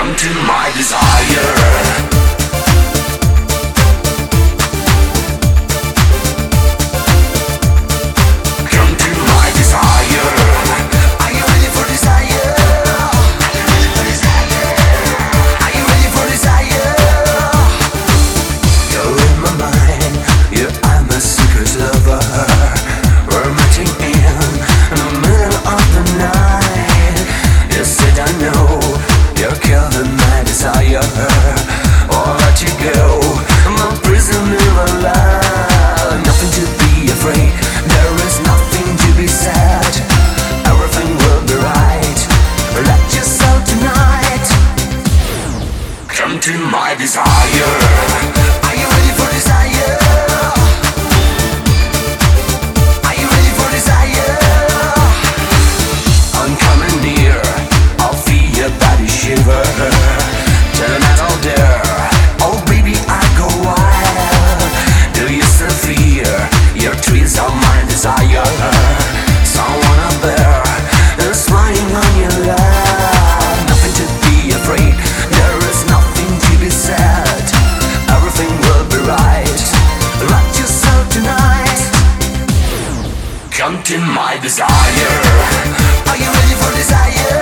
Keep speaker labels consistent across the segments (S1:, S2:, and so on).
S1: Come to my desire. To my desire. Are you ready for desire? Are you ready for desire? I'm coming near, I'll feel your body shiver. Tonight I'll dare, oh baby I go wild. Do you still fear your trees are my desire? Someone up there is flying on your love. Nothing to be afraid, there is nothing to be said. Everything will be right. Let yourself tonight. Come to my desire. Are you ready for desire?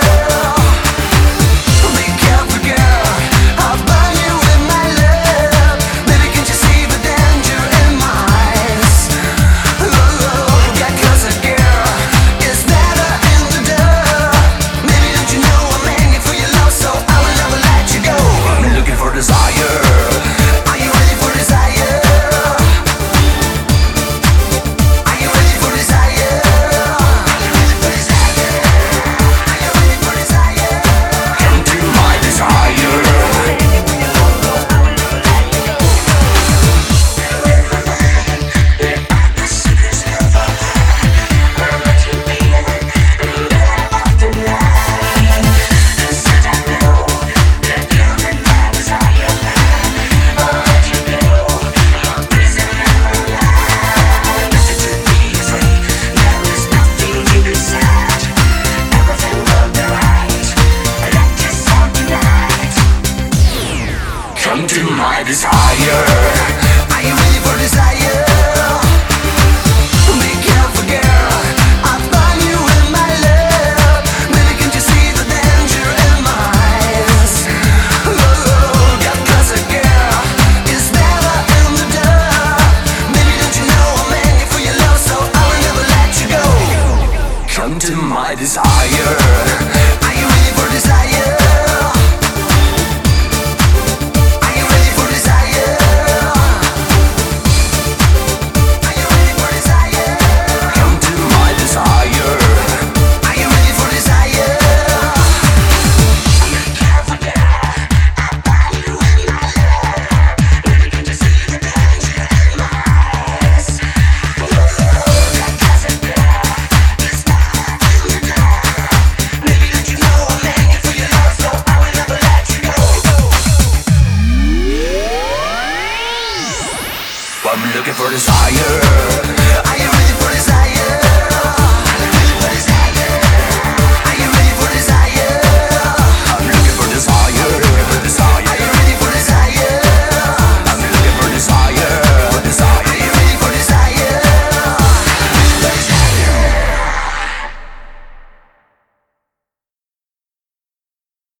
S1: Be careful, girl. I'll burn you with my love. Baby, can't you see the danger in my eyes? Oh, get closer, girl. It's better in the dark. Maybe don't you know I'm hanging for your love, so I will never let you go. I'm looking for desire. Are you ready for desire? Are you ready for desire? Are you ready for desire? Are you ready for desire? Come to my desire. Come to my desire. Are you ready for desire? Be careful, girl. I'll burn you with my love. Baby, can't you see the danger in my eyes? Oh, get closer, girl. It's better in the dark. Baby, don't you know I'm hanging for your love, so I will never let you go. Come to my desire. Are you ready for desire?